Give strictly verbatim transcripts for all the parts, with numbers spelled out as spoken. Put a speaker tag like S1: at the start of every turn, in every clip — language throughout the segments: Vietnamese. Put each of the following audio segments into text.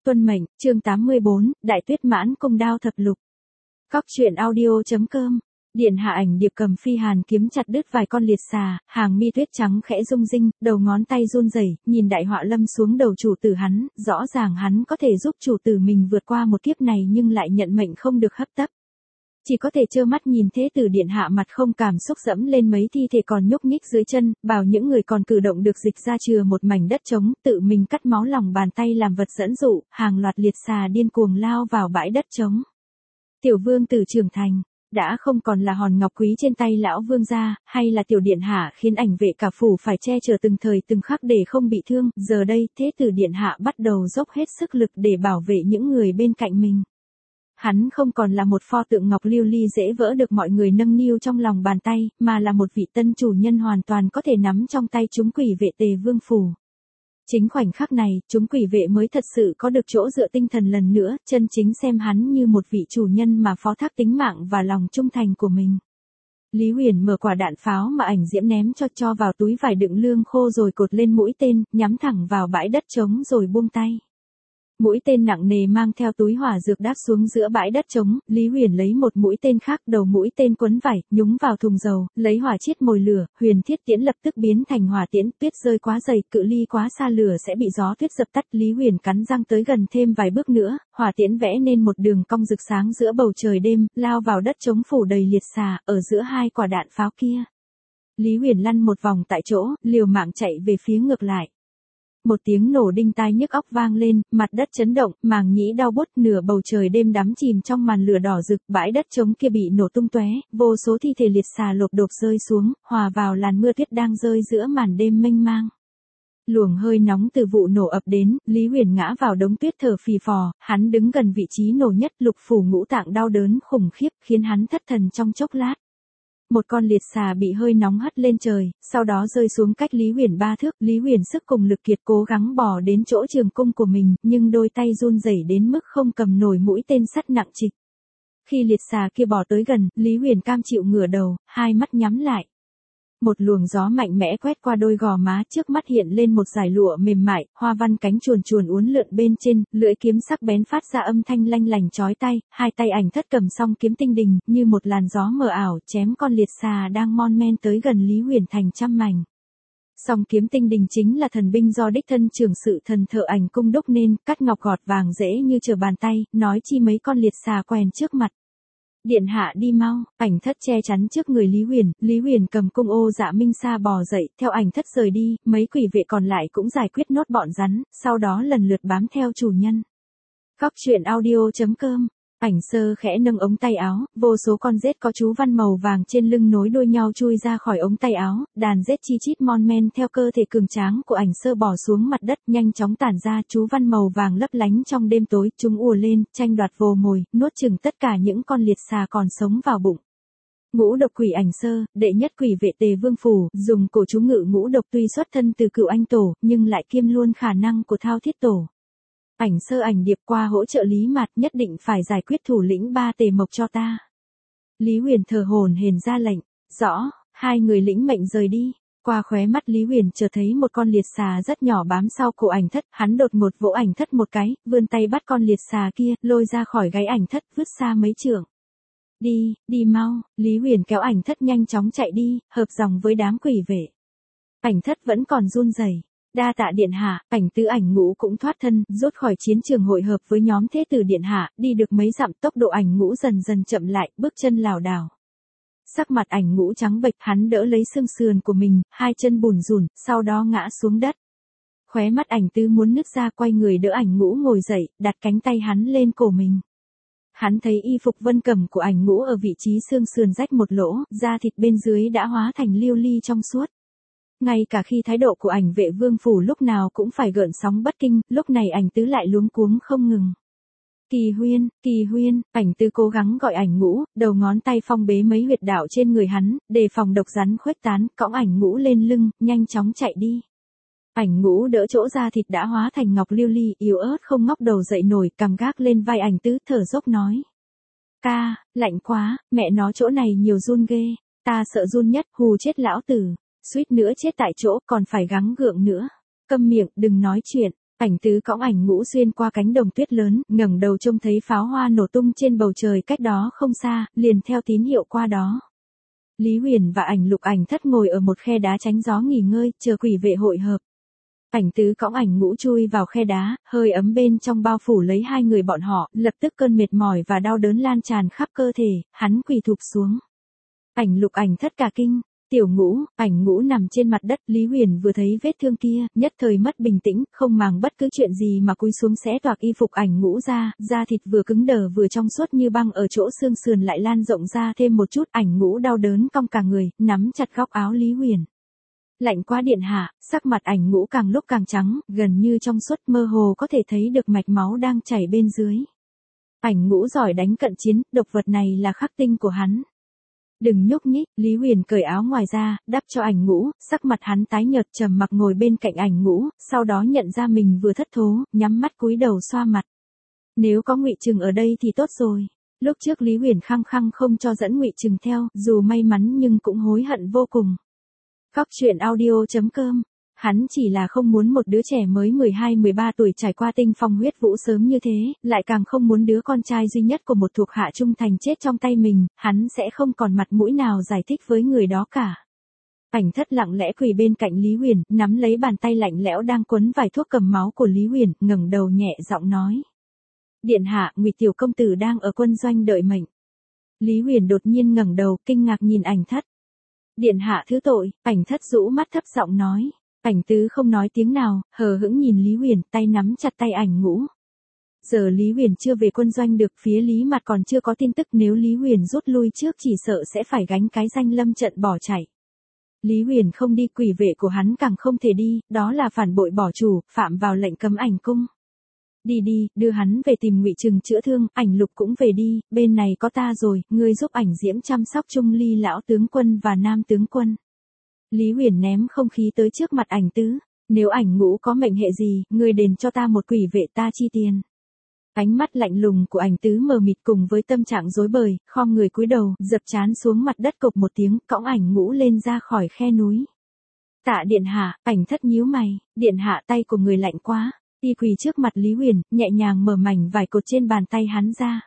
S1: Tuân mệnh, chương tám mươi bốn, Đại Tuyết Mãn Cung Đao Thập Lục. Cóc truyện audio.com. Điện hạ ảnh điệp cầm phi hàn kiếm chặt đứt vài con liệt xà, hàng mi tuyết trắng khẽ rung rinh, đầu ngón tay run rẩy, nhìn đại họa lâm xuống đầu chủ tử hắn, rõ ràng hắn có thể giúp chủ tử mình vượt qua một kiếp này nhưng lại nhận mệnh không được hấp tấp. Chỉ có thể trơ mắt nhìn thế tử điện hạ mặt không cảm xúc dẫm lên mấy thi thể còn nhúc nhích dưới chân, bảo những người còn cử động được dịch ra chừa một mảnh đất trống, tự mình cắt máu lòng bàn tay làm vật dẫn dụ, hàng loạt liệt xà điên cuồng lao vào bãi đất trống. Tiểu vương tử trưởng thành, đã không còn là hòn ngọc quý trên tay lão vương gia, hay là tiểu điện hạ khiến ảnh vệ cả phủ phải che chở từng thời từng khắc để không bị thương, giờ đây thế tử điện hạ bắt đầu dốc hết sức lực để bảo vệ những người bên cạnh mình. Hắn không còn là một pho tượng ngọc lưu ly dễ vỡ được mọi người nâng niu trong lòng bàn tay, mà là một vị tân chủ nhân hoàn toàn có thể nắm trong tay chúng quỷ vệ Tề Vương phủ. Chính khoảnh khắc này, chúng quỷ vệ mới thật sự có được chỗ dựa tinh thần lần nữa, chân chính xem hắn như một vị chủ nhân mà phó thác tính mạng và lòng trung thành của mình. Lý Huyền mở quả đạn pháo mà ảnh diễm ném cho cho vào túi vải đựng lương khô rồi cột lên mũi tên, nhắm thẳng vào bãi đất trống rồi buông tay. Mũi tên nặng nề mang theo túi hỏa dược đáp xuống giữa bãi đất trống, Lý Huyền lấy một mũi tên khác, đầu mũi tên quấn vải, nhúng vào thùng dầu, lấy hỏa chiết mồi lửa, Huyền Thiết Tiễn lập tức biến thành hỏa tiễn, tuyết rơi quá dày, cự ly quá xa lửa sẽ bị gió tuyết dập tắt, Lý Huyền cắn răng tới gần thêm vài bước nữa, hỏa tiễn vẽ nên một đường cong rực sáng giữa bầu trời đêm, lao vào đất trống phủ đầy liệt xà, ở giữa hai quả đạn pháo kia. Lý Huyền lăn một vòng tại chỗ, liều mạng chạy về phía ngược lại. Một tiếng nổ đinh tai nhức óc vang lên, mặt đất chấn động, màng nhĩ đau buốt, nửa bầu trời đêm đắm chìm trong màn lửa đỏ rực, bãi đất trống kia bị nổ tung tóe, vô số thi thể liệt xà lộp độp rơi xuống, hòa vào làn mưa tuyết đang rơi giữa màn đêm mênh mang. Luồng hơi nóng từ vụ nổ ập đến, Lý Huyền ngã vào đống tuyết thở phì phò, hắn đứng gần vị trí nổ nhất, lục phủ ngũ tạng đau đớn khủng khiếp, khiến hắn thất thần trong chốc lát. Một con liệt xà bị hơi nóng hất lên trời, sau đó rơi xuống cách Lý Huyền ba thước, Lý Huyền sức cùng lực kiệt cố gắng bò đến chỗ trường cung của mình, nhưng đôi tay run rẩy đến mức không cầm nổi mũi tên sắt nặng trịch. Khi liệt xà kia bò tới gần, Lý Huyền cam chịu ngửa đầu, hai mắt nhắm lại. Một luồng gió mạnh mẽ quét qua đôi gò má, trước mắt hiện lên một dải lụa mềm mại, hoa văn cánh chuồn chuồn uốn lượn bên trên, lưỡi kiếm sắc bén phát ra âm thanh lanh lành chói tai, hai tay ảnh thất cầm song kiếm tinh đình, như một làn gió mờ ảo, chém con liệt xà đang mon men tới gần Lý Huyền thành trăm mảnh. Song kiếm tinh đình chính là thần binh do đích thân trưởng sự thần thợ ảnh cung đúc nên, cắt ngọc gọt vàng dễ như trở bàn tay, nói chi mấy con liệt xà quèn trước mặt. Điện hạ đi mau, ảnh thất che chắn trước người Lý Huyền, Lý Huyền cầm cung ô dạ minh sa bò dậy, theo ảnh thất rời đi, mấy quỷ vệ còn lại cũng giải quyết nốt bọn rắn, sau đó lần lượt bám theo chủ nhân. Cóc truyện audio.com. Ảnh sơ khẽ nâng ống tay áo, vô số con rết có chú văn màu vàng trên lưng nối đuôi nhau chui ra khỏi ống tay áo, đàn rết chi chít mon men theo cơ thể cường tráng của ảnh sơ bỏ xuống mặt đất, nhanh chóng tản ra, chú văn màu vàng lấp lánh trong đêm tối, chúng ùa lên, tranh đoạt vồ mồi, nuốt chửng tất cả những con liệt xà còn sống vào bụng. Ngũ độc quỷ ảnh sơ, đệ nhất quỷ vệ Tề Vương phủ, dùng cổ chú ngự ngũ độc tuy xuất thân từ Cửu Anh tổ, nhưng lại kiêm luôn khả năng của Thao Thiết tổ. Ảnh sơ ảnh điệp qua hỗ trợ Lý Mạt, nhất định phải giải quyết thủ lĩnh ba Tề Mộc cho ta. Lý Huyền thở hổn hển ra lệnh, rõ, hai người lĩnh mệnh rời đi. Qua khóe mắt Lý Huyền chợt thấy một con liệt xà rất nhỏ bám sau cổ ảnh thất, hắn đột ngột vỗ ảnh thất một cái, vươn tay bắt con liệt xà kia, lôi ra khỏi gáy ảnh thất, vứt xa mấy trượng. Đi, đi mau, Lý Huyền kéo ảnh thất nhanh chóng chạy đi, hợp dòng với đám quỷ vệ. Ảnh thất vẫn còn run rẩy. Đa tạ điện hạ, ảnh tứ ảnh ngũ cũng thoát thân, rút khỏi chiến trường hội hợp với nhóm thế tử điện hạ, đi được mấy dặm tốc độ ảnh ngũ dần dần chậm lại, bước chân lảo đảo. Sắc mặt ảnh ngũ trắng bệch, hắn đỡ lấy xương sườn của mình, hai chân bùn rùn, sau đó ngã xuống đất. Khóe mắt ảnh tứ muốn nứt ra, quay người đỡ ảnh ngũ ngồi dậy, đặt cánh tay hắn lên cổ mình. Hắn thấy y phục vân cẩm của ảnh ngũ ở vị trí xương sườn rách một lỗ, da thịt bên dưới đã hóa thành liêu ly trong suốt. Ngay cả khi thái độ của ảnh vệ vương phủ lúc nào cũng phải gợn sóng bất kinh, lúc này ảnh tứ lại luống cuống không ngừng. Kỳ huyên, kỳ huyên, ảnh tứ cố gắng gọi ảnh ngũ, đầu ngón tay phong bế mấy huyệt đạo trên người hắn, đề phòng độc rắn khuếch tán, cõng ảnh ngũ lên lưng, nhanh chóng chạy đi. Ảnh ngũ đỡ chỗ da thịt đã hóa thành ngọc liêu ly, yếu ớt không ngóc đầu dậy nổi, cằm gác lên vai ảnh tứ, thở dốc nói. Ca, lạnh quá, mẹ nó chỗ này nhiều run ghê, ta sợ run nhất, hù chết lão tử. Suýt nữa chết tại chỗ, còn phải gắng gượng nữa. Câm miệng, đừng nói chuyện. Ảnh tứ cõng ảnh ngũ xuyên qua cánh đồng tuyết lớn, ngẩng đầu trông thấy pháo hoa nổ tung trên bầu trời cách đó không xa, liền theo tín hiệu qua đó. Lý Huyền và ảnh lục ảnh thất ngồi ở một khe đá tránh gió nghỉ ngơi, chờ quỷ vệ hội hợp. Ảnh tứ cõng ảnh ngũ chui vào khe đá, hơi ấm bên trong bao phủ lấy hai người bọn họ, lập tức cơn mệt mỏi và đau đớn lan tràn khắp cơ thể, hắn quỳ thụp xuống. Ảnh lục ảnh thất cả kinh, tiểu ngũ, ảnh ngũ nằm trên mặt đất, Lý Huyền vừa thấy vết thương kia, nhất thời mất bình tĩnh, không màng bất cứ chuyện gì mà cúi xuống xé toạc y phục ảnh ngũ ra, da thịt vừa cứng đờ vừa trong suốt như băng ở chỗ xương sườn lại lan rộng ra thêm một chút, ảnh ngũ đau đớn cong cả người, nắm chặt góc áo Lý Huyền. Lạnh quá điện hạ, sắc mặt ảnh ngũ càng lúc càng trắng, gần như trong suốt mơ hồ có thể thấy được mạch máu đang chảy bên dưới. Ảnh ngũ giỏi đánh cận chiến, độc vật này là khắc tinh của hắn. Đừng nhúc nhích, Lý Huyền cởi áo ngoài ra, đắp cho ảnh ngũ, sắc mặt hắn tái nhợt trầm mặc ngồi bên cạnh ảnh ngũ, sau đó nhận ra mình vừa thất thố, nhắm mắt cúi đầu xoa mặt. Nếu có Ngụy Trừng ở đây thì tốt rồi. Lúc trước Lý Huyền khăng khăng không cho dẫn Ngụy Trừng theo, dù may mắn nhưng cũng hối hận vô cùng. Cóc truyện audio chấm com. Hắn chỉ là không muốn một đứa trẻ mới mười hai mười ba tuổi trải qua tinh phong huyết vũ sớm như thế, lại càng không muốn đứa con trai duy nhất của một thuộc hạ trung thành chết trong tay mình, hắn sẽ không còn mặt mũi nào giải thích với người đó cả. Ảnh thất lặng lẽ quỳ bên cạnh Lý Huyền, nắm lấy bàn tay lạnh lẽo đang quấn vài thuốc cầm máu của Lý Huyền, ngẩng đầu nhẹ giọng nói. Điện hạ, Ngụy tiểu công tử đang ở quân doanh đợi mệnh. Lý Huyền đột nhiên ngẩng đầu, kinh ngạc nhìn ảnh thất. Điện hạ thứ tội, ảnh thất rũ mắt thấp giọng nói. Ảnh tứ không nói tiếng nào, hờ hững nhìn Lý Huyền, tay nắm chặt tay ảnh ngũ. Giờ Lý Huyền chưa về quân doanh được, phía Lý Mặt còn chưa có tin tức, nếu Lý Huyền rút lui trước chỉ sợ sẽ phải gánh cái danh lâm trận bỏ chạy. Lý Huyền không đi, quỷ vệ của hắn càng không thể đi, đó là phản bội bỏ chủ, phạm vào lệnh cấm ảnh cung. Đi đi, đưa hắn về tìm Ngụy Trừng chữa thương, ảnh lục cũng về đi, bên này có ta rồi, ngươi giúp ảnh diễm chăm sóc Trung Ly lão tướng quân và nam tướng quân. Lý Huyền ném không khí tới trước mặt ảnh tứ, nếu ảnh ngũ có mệnh hệ gì, ngươi đền cho ta một quỷ vệ ta chi tiền. Ánh mắt lạnh lùng của ảnh tứ mờ mịt cùng với tâm trạng rối bời, khom người cúi đầu, dập trán xuống mặt đất cộc một tiếng, cõng ảnh ngũ lên ra khỏi khe núi. Tạ điện hạ, ảnh thất nhíu mày, điện hạ tay của người lạnh quá, y quỳ trước mặt Lý Huyền, nhẹ nhàng mở mảnh vải cột trên bàn tay hắn ra.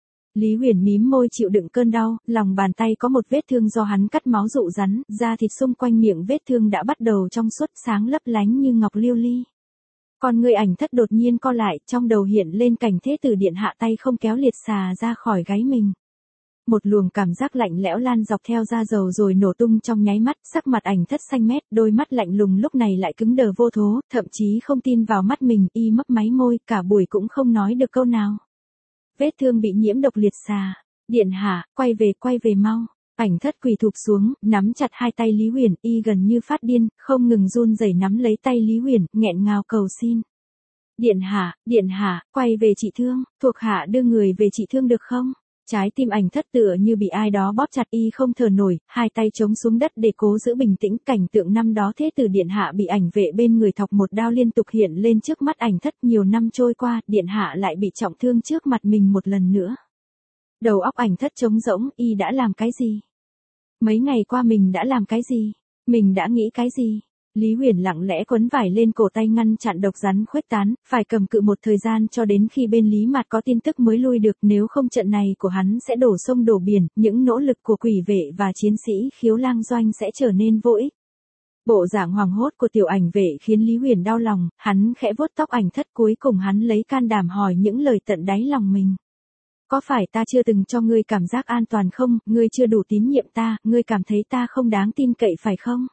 S1: Lý Huyền mím môi chịu đựng cơn đau, lòng bàn tay có một vết thương do hắn cắt máu rụ rắn, da thịt xung quanh miệng vết thương đã bắt đầu trong suốt sáng lấp lánh như ngọc liêu ly. Còn người ảnh thất đột nhiên co lại, trong đầu hiện lên cảnh thế tử điện hạ tay không kéo liệt xà ra khỏi gáy mình. Một luồng cảm giác lạnh lẽo lan dọc theo da dầu rồi nổ tung trong nháy mắt, sắc mặt ảnh thất xanh mét, đôi mắt lạnh lùng lúc này lại cứng đờ vô thố, thậm chí không tin vào mắt mình, y mấp máy môi, cả buổi cũng không nói được câu nào. Vết thương bị nhiễm độc liệt xà. Điện hạ, quay về quay về mau. Ảnh thất quỳ thụp xuống, nắm chặt hai tay Lý Huyền, y gần như phát điên, không ngừng run rẩy nắm lấy tay Lý Huyền, nghẹn ngào cầu xin. Điện hạ, điện hạ, quay về trị thương, thuộc hạ đưa người về trị thương được không? Trái tim ảnh thất tựa như bị ai đó bóp chặt, y không thở nổi, hai tay chống xuống đất để cố giữ bình tĩnh. Cảnh tượng năm đó thế tử điện hạ bị ảnh vệ bên người thọc một đao liên tục hiện lên trước mắt ảnh thất. Nhiều năm trôi qua, điện hạ lại bị trọng thương trước mặt mình một lần nữa. Đầu óc ảnh thất trống rỗng, y đã làm cái gì? Mấy ngày qua mình đã làm cái gì? Mình đã nghĩ cái gì? Lý Huyền lặng lẽ quấn vải lên cổ tay ngăn chặn độc rắn khuếch tán, phải cầm cự một thời gian cho đến khi bên Lý Mạt có tin tức mới lui được, nếu không trận này của hắn sẽ đổ sông đổ biển, những nỗ lực của quỷ vệ và chiến sĩ khiếu lang doanh sẽ trở nên vô ích. Bộ dạng hoảng hốt của tiểu ảnh vệ khiến Lý Huyền đau lòng, hắn khẽ vuốt tóc ảnh thất, cuối cùng hắn lấy can đảm hỏi những lời tận đáy lòng mình. Có phải ta chưa từng cho ngươi cảm giác an toàn không, ngươi chưa đủ tín nhiệm ta, ngươi cảm thấy ta không đáng tin cậy phải không?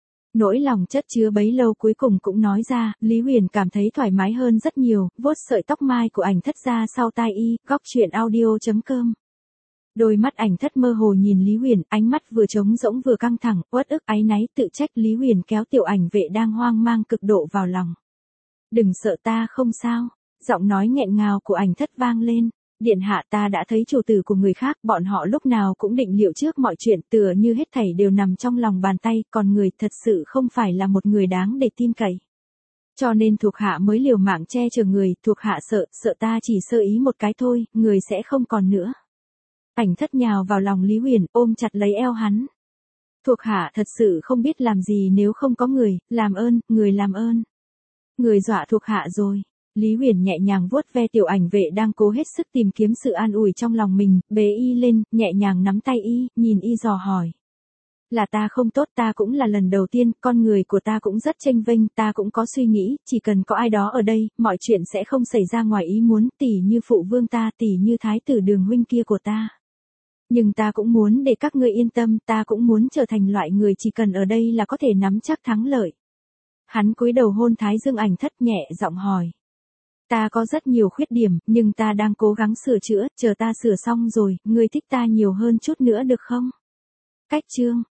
S1: Nỗi lòng chất chứa bấy lâu cuối cùng cũng nói ra, Lý Huyền cảm thấy thoải mái hơn rất nhiều, vuốt sợi tóc mai của ảnh thất ra sau tai y, góc truyện audio chấm com. Đôi mắt ảnh thất mơ hồ nhìn Lý Huyền, ánh mắt vừa trống rỗng vừa căng thẳng, uất ức áy náy tự trách. Lý Huyền kéo tiểu ảnh vệ đang hoang mang cực độ vào lòng. Đừng sợ ta không sao, giọng nói nghẹn ngào của ảnh thất vang lên. Điện hạ, ta đã thấy chủ tử của người khác, bọn họ lúc nào cũng định liệu trước mọi chuyện, tựa như hết thảy đều nằm trong lòng bàn tay, còn người thật sự không phải là một người đáng để tin cậy. Cho nên thuộc hạ mới liều mạng che chở người, thuộc hạ sợ, sợ ta chỉ sơ ý một cái thôi, người sẽ không còn nữa. Ảnh thất nhào vào lòng Lý Huyền, ôm chặt lấy eo hắn. Thuộc hạ thật sự không biết làm gì nếu không có người, làm ơn, người làm ơn. Người dọa thuộc hạ rồi. Lý Huyền nhẹ nhàng vuốt ve tiểu ảnh vệ đang cố hết sức tìm kiếm sự an ủi trong lòng mình, bế y lên, nhẹ nhàng nắm tay y, nhìn y dò hỏi. Là ta không tốt, ta cũng là lần đầu tiên, con người của ta cũng rất chênh vênh, ta cũng có suy nghĩ, chỉ cần có ai đó ở đây, mọi chuyện sẽ không xảy ra ngoài ý muốn, tỉ như phụ vương ta, tỉ như thái tử Đường huynh kia của ta. Nhưng ta cũng muốn để các ngươi yên tâm, ta cũng muốn trở thành loại người chỉ cần ở đây là có thể nắm chắc thắng lợi. Hắn cúi đầu hôn Thái Dương Ảnh Thất, nhẹ giọng hỏi. Ta có rất nhiều khuyết điểm, nhưng ta đang cố gắng sửa chữa, chờ ta sửa xong rồi, ngươi thích ta nhiều hơn chút nữa được không? Cách chương